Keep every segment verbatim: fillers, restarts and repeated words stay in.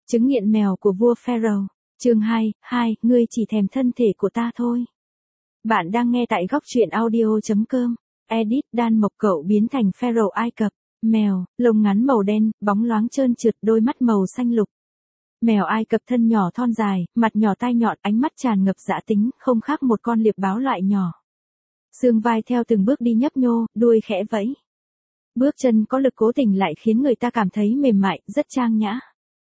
Chứng nghiện mèo của vua Pharaoh. Chương hai, hai, ngươi chỉ thèm thân thể của ta thôi. Bạn đang nghe tại góc truyện audio chấm com. Edit Đan Mộc Cậu biến thành Pharaoh Ai Cập. Mèo, lông ngắn màu đen, bóng loáng trơn trượt, đôi mắt màu xanh lục. Mèo Ai Cập thân nhỏ thon dài, mặt nhỏ tai nhọn, ánh mắt tràn ngập dã tính, không khác một con liệp báo loại nhỏ. Xương vai theo từng bước đi nhấp nhô, đuôi khẽ vẫy. Bước chân có lực cố tình lại khiến người ta cảm thấy mềm mại, rất trang nhã.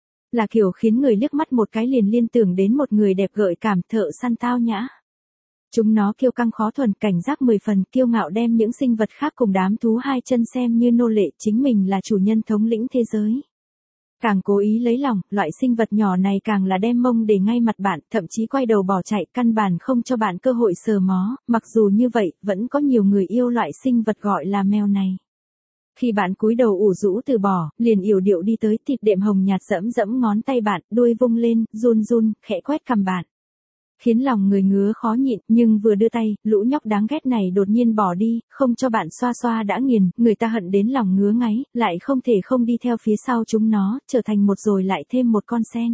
Là kiểu khiến người liếc mắt một cái liền liên tưởng đến một người đẹp gợi cảm, thợ săn tao nhã. Chúng nó kiêu căng khó thuần, cảnh giác mười phần, kiêu ngạo đem những sinh vật khác cùng đám thú hai chân xem như nô lệ, chính mình là chủ nhân thống lĩnh thế giới. Càng cố ý lấy lòng, loại sinh vật nhỏ này càng là đem mông để ngay mặt bạn, thậm chí quay đầu bỏ chạy, căn bản không cho bạn cơ hội sờ mó, mặc dù như vậy, vẫn có nhiều người yêu loại sinh vật gọi là mèo này. Khi bạn cúi đầu ủ rũ từ bỏ, liền yểu điệu đi tới, thịt đệm hồng nhạt dẫm dẫm ngón tay bạn, đuôi vung lên, run run, khẽ quét cằm bạn. Khiến lòng người ngứa khó nhịn, nhưng vừa đưa tay, lũ nhóc đáng ghét này đột nhiên bỏ đi, không cho bạn xoa xoa đã nghiền, người ta hận đến lòng ngứa ngáy, lại không thể không đi theo phía sau chúng nó, trở thành một rồi lại thêm một con sen.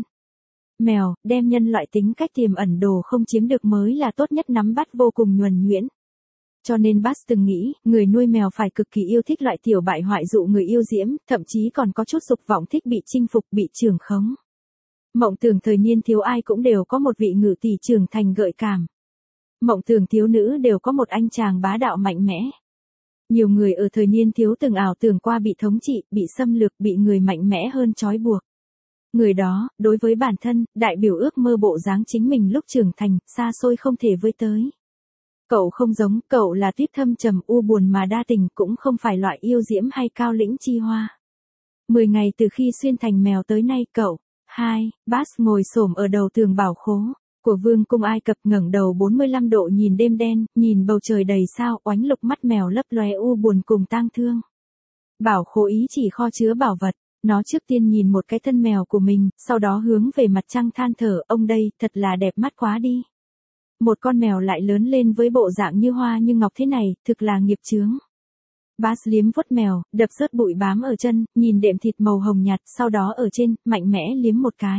Mèo, đem nhân loại tính cách tiềm ẩn đồ không chiếm được mới là tốt nhất, nắm bắt vô cùng nhuần nhuyễn. Cho nên Bass từng nghĩ, người nuôi mèo phải cực kỳ yêu thích loại tiểu bại hoại dụ người yêu diễm, thậm chí còn có chút dục vọng thích bị chinh phục, bị trưởng khống. Mộng tưởng thời niên thiếu ai cũng đều có một vị ngự tỷ trưởng thành gợi cảm. Mộng tưởng thiếu nữ đều có một anh chàng bá đạo mạnh mẽ. Nhiều người ở thời niên thiếu từng ảo tưởng qua bị thống trị, bị xâm lược, bị người mạnh mẽ hơn trói buộc. Người đó, đối với bản thân, đại biểu ước mơ bộ dáng chính mình lúc trưởng thành, xa xôi không thể với tới. Cậu không giống, cậu là tuyết thâm trầm u buồn mà đa tình, cũng không phải loại yêu diễm hay cao lĩnh chi hoa. Mười ngày từ khi xuyên thành mèo tới nay cậu. Hai, Bass ngồi xổm ở đầu tường bảo khố của vương cung Ai Cập, ngẩng đầu bốn mươi lăm độ nhìn đêm đen, nhìn bầu trời đầy sao, oánh lục mắt mèo lấp lóe u buồn cùng tang thương. Bảo khố ý chỉ kho chứa bảo vật, nó trước tiên nhìn một cái thân mèo của mình, sau đó hướng về mặt trăng than thở, ông đây, thật là đẹp mắt quá đi. Một con mèo lại lớn lên với bộ dạng như hoa như ngọc thế này, thực là nghiệp chướng. Bass liếm vuốt mèo, đập rớt bụi bám ở chân, nhìn đệm thịt màu hồng nhạt, sau đó ở trên, mạnh mẽ liếm một cái.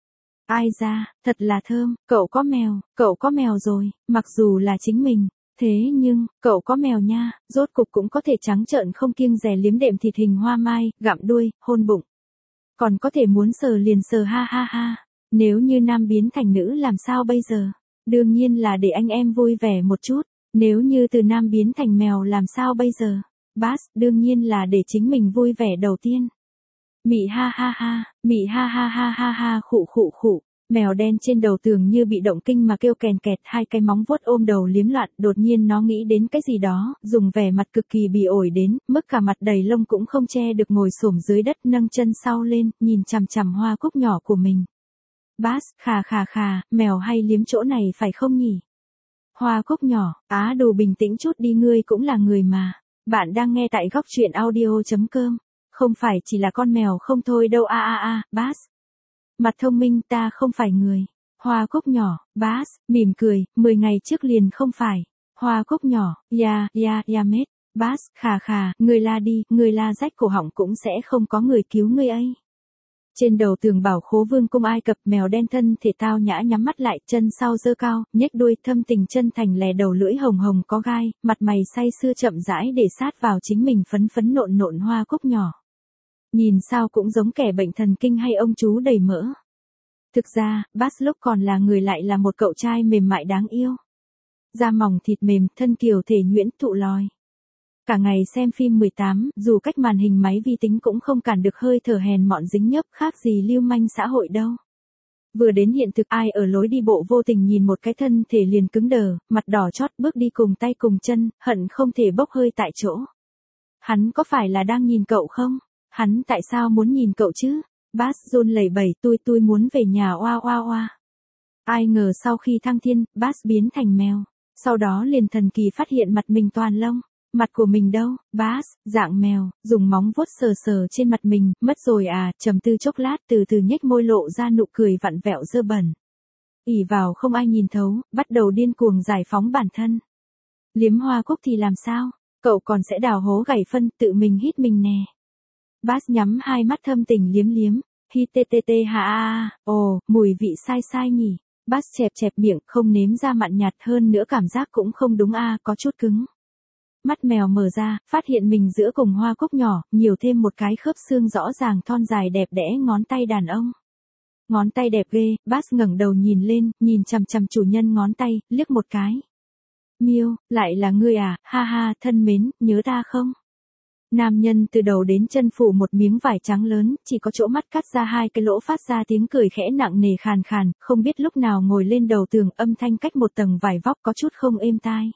Ai da, thật là thơm, cậu có mèo, cậu có mèo rồi, mặc dù là chính mình. Thế nhưng, cậu có mèo nha, rốt cục cũng có thể trắng trợn không kiêng dè liếm đệm thịt hình hoa mai, gặm đuôi, hôn bụng. Còn có thể muốn sờ liền sờ, ha ha ha. Nếu như nam biến thành nữ làm sao bây giờ? Đương nhiên là để anh em vui vẻ một chút. Nếu như từ nam biến thành mèo làm sao bây giờ? Bass, đương nhiên là để chính mình vui vẻ đầu tiên. Mị ha ha ha, mị ha ha ha ha ha, khụ khụ khụ. Mèo đen trên đầu tường như bị động kinh mà kêu kèn kẹt, hai cái móng vuốt ôm đầu liếm loạn, đột nhiên nó nghĩ đến cái gì đó, dùng vẻ mặt cực kỳ bỉ ổi đến, mức cả mặt đầy lông cũng không che được, ngồi xổm dưới đất, nâng chân sau lên, nhìn chằm chằm hoa cúc nhỏ của mình. Bass, khà khà khà, mèo hay liếm chỗ này phải không nhỉ? Hoa cúc nhỏ, á đồ bình tĩnh chút đi, ngươi cũng là người mà. Bạn đang nghe tại góc truyện audio chấm com. Không phải chỉ là con mèo không thôi đâu, a a a, Bass. Mặt thông minh, ta không phải người. Hoa cúc nhỏ, Bass, mỉm cười, mười ngày trước liền không phải. Hoa cúc nhỏ, ya, ya, ya mết. Bass, khà khà, người la đi, người la rách cổ họng cũng sẽ không có người cứu ngươi ấy. Trên đầu tường bảo khố vương cung Ai Cập, mèo đen thân thể tao nhã nhắm mắt lại, chân sau giơ cao, nhếch đuôi, thâm tình chân thành lè đầu lưỡi hồng hồng có gai, mặt mày say sưa chậm rãi để sát vào chính mình, phấn phấn nộn nộn hoa cúc nhỏ. Nhìn sao cũng giống kẻ bệnh thần kinh hay ông chú đầy mỡ. Thực ra, Bass lúc còn là người lại là một cậu trai mềm mại đáng yêu. Da mỏng thịt mềm, thân kiều thể nhuyễn, thụ lòi. Cả ngày xem phim mười tám, dù cách màn hình máy vi tính cũng không cản được hơi thở hèn mọn dính nhớp, khác gì lưu manh xã hội đâu. Vừa đến hiện thực, ai ở lối đi bộ vô tình nhìn một cái thân thể liền cứng đờ, mặt đỏ chót, bước đi cùng tay cùng chân, hận không thể bốc hơi tại chỗ. Hắn có phải là đang nhìn cậu không? Hắn tại sao muốn nhìn cậu chứ? Bass run lẩy bẩy, tôi tôi muốn về nhà, oa oa oa. Ai ngờ sau khi thăng thiên, Bass biến thành mèo. Sau đó liền thần kỳ phát hiện mặt mình toàn lông. Mặt của mình đâu? Bass, dạng mèo, dùng móng vuốt sờ sờ trên mặt mình, mất rồi à, trầm tư chốc lát, từ từ nhếch môi lộ ra nụ cười vặn vẹo dơ bẩn. ỷ vào không ai nhìn thấu, bắt đầu điên cuồng giải phóng bản thân. Liếm hoa cúc thì làm sao? Cậu còn sẽ đào hố gảy phân, tự mình hít mình nè. Bass nhắm hai mắt thâm tình liếm liếm, hi tê tê tê ha a, ồ, mùi vị sai sai nhỉ. Bass chẹp chẹp miệng, không nếm ra mặn nhạt, hơn nữa cảm giác cũng không đúng a, có chút cứng. Mắt mèo mở ra, phát hiện mình giữa cùng hoa cúc nhỏ, nhiều thêm một cái khớp xương rõ ràng thon dài đẹp đẽ ngón tay đàn ông. Ngón tay đẹp ghê, Bass ngẩng đầu nhìn lên, nhìn chằm chằm chủ nhân ngón tay, liếc một cái. Miêu, lại là ngươi à, ha ha, thân mến, nhớ ta không? Nam nhân từ đầu đến chân phủ một miếng vải trắng lớn, chỉ có chỗ mắt cắt ra hai cái lỗ phát ra tiếng cười khẽ nặng nề khàn khàn, không biết lúc nào ngồi lên đầu tường, âm thanh cách một tầng vải vóc có chút không êm tai.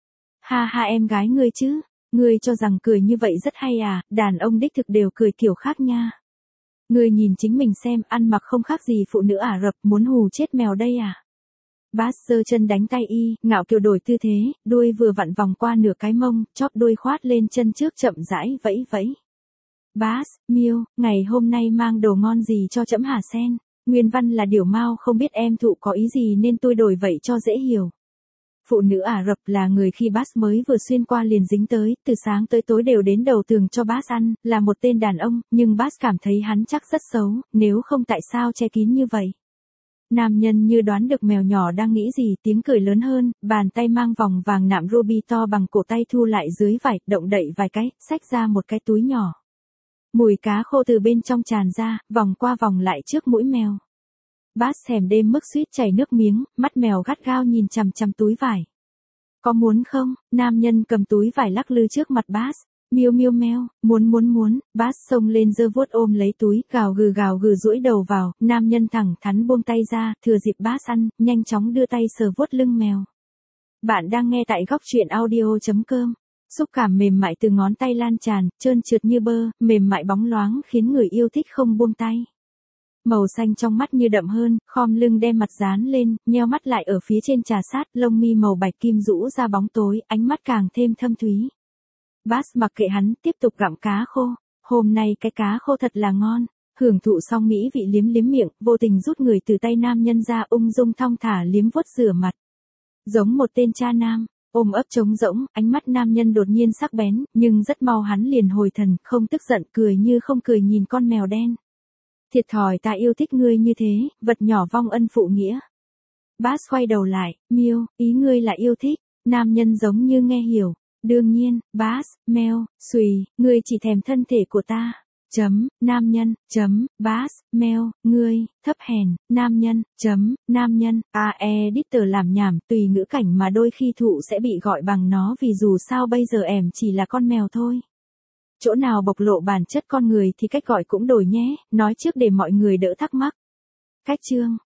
Ha ha, em gái ngươi chứ, ngươi cho rằng cười như vậy rất hay à, đàn ông đích thực đều cười kiểu khác nha. Ngươi nhìn chính mình xem, ăn mặc không khác gì phụ nữ Ả Rập, muốn hù chết mèo đây à. Bass giơ chân đánh tay y, ngạo kiều đổi tư thế, đuôi vừa vặn vòng qua nửa cái mông, chóp đuôi khoát lên chân trước chậm rãi vẫy vẫy. Bass, Miêu, ngày hôm nay mang đồ ngon gì cho trẫm hả sen? Nguyên văn là điểu mao, không biết em thụ có ý gì nên tôi đổi vậy cho dễ hiểu. Phụ nữ Ả Rập là người khi Bass mới vừa xuyên qua liền dính tới, từ sáng tới tối đều đến đầu tường cho Bass ăn, là một tên đàn ông, nhưng Bass cảm thấy hắn chắc rất xấu, nếu không tại sao che kín như vậy. Nam nhân như đoán được mèo nhỏ đang nghĩ gì, tiếng cười lớn hơn, bàn tay mang vòng vàng nạm ruby to bằng cổ tay thu lại dưới vải, động đậy vài cái, xách ra một cái túi nhỏ. Mùi cá khô từ bên trong tràn ra, vòng qua vòng lại trước mũi mèo. Bass thèm đêm mức suýt chảy nước miếng, mắt mèo gắt gao nhìn chằm chằm túi vải. Có muốn không? Nam nhân cầm túi vải lắc lư trước mặt Bass. Miêu miêu meo, muốn muốn muốn, Bass xông lên giơ vuốt ôm lấy túi, gào gừ gào gừ duỗi đầu vào, nam nhân thẳng thắn buông tay ra, thừa dịp Bass ăn, nhanh chóng đưa tay sờ vuốt lưng mèo. Bạn đang nghe tại góc truyện audio chấm com. Xúc cảm mềm mại từ ngón tay lan tràn, trơn trượt như bơ, mềm mại bóng loáng khiến người yêu thích không buông tay. Màu xanh trong mắt như đậm hơn, khom lưng đem mặt dán lên, nheo mắt lại ở phía trên trà sát, lông mi màu bạch kim rũ ra bóng tối, ánh mắt càng thêm thâm thúy. Bass mặc kệ hắn, tiếp tục gặm cá khô. Hôm nay cái cá khô thật là ngon. Hưởng thụ xong mỹ vị liếm liếm miệng, vô tình rút người từ tay nam nhân ra, ung dung thong thả liếm vuốt rửa mặt. Giống một tên cha nam, ôm ấp trống rỗng, ánh mắt nam nhân đột nhiên sắc bén, nhưng rất mau hắn liền hồi thần, không tức giận, cười như không cười nhìn con mèo đen. Thiệt thòi, ta yêu thích ngươi như thế, vật nhỏ vong ân phụ nghĩa. Bass khoay đầu lại, Miêu, ý ngươi là yêu thích. Nam nhân giống như nghe hiểu. Đương nhiên, Bass, meo, xùy, ngươi chỉ thèm thân thể của ta. Chấm, nam nhân, chấm, Bass, meo, ngươi, thấp hèn, nam nhân, chấm, nam nhân, a editor làm nhảm, tùy ngữ cảnh mà đôi khi thụ sẽ bị gọi bằng nó vì dù sao bây giờ em chỉ là con mèo thôi. Chỗ nào bộc lộ bản chất con người thì cách gọi cũng đổi nhé, nói trước để mọi người đỡ thắc mắc. Cách chương,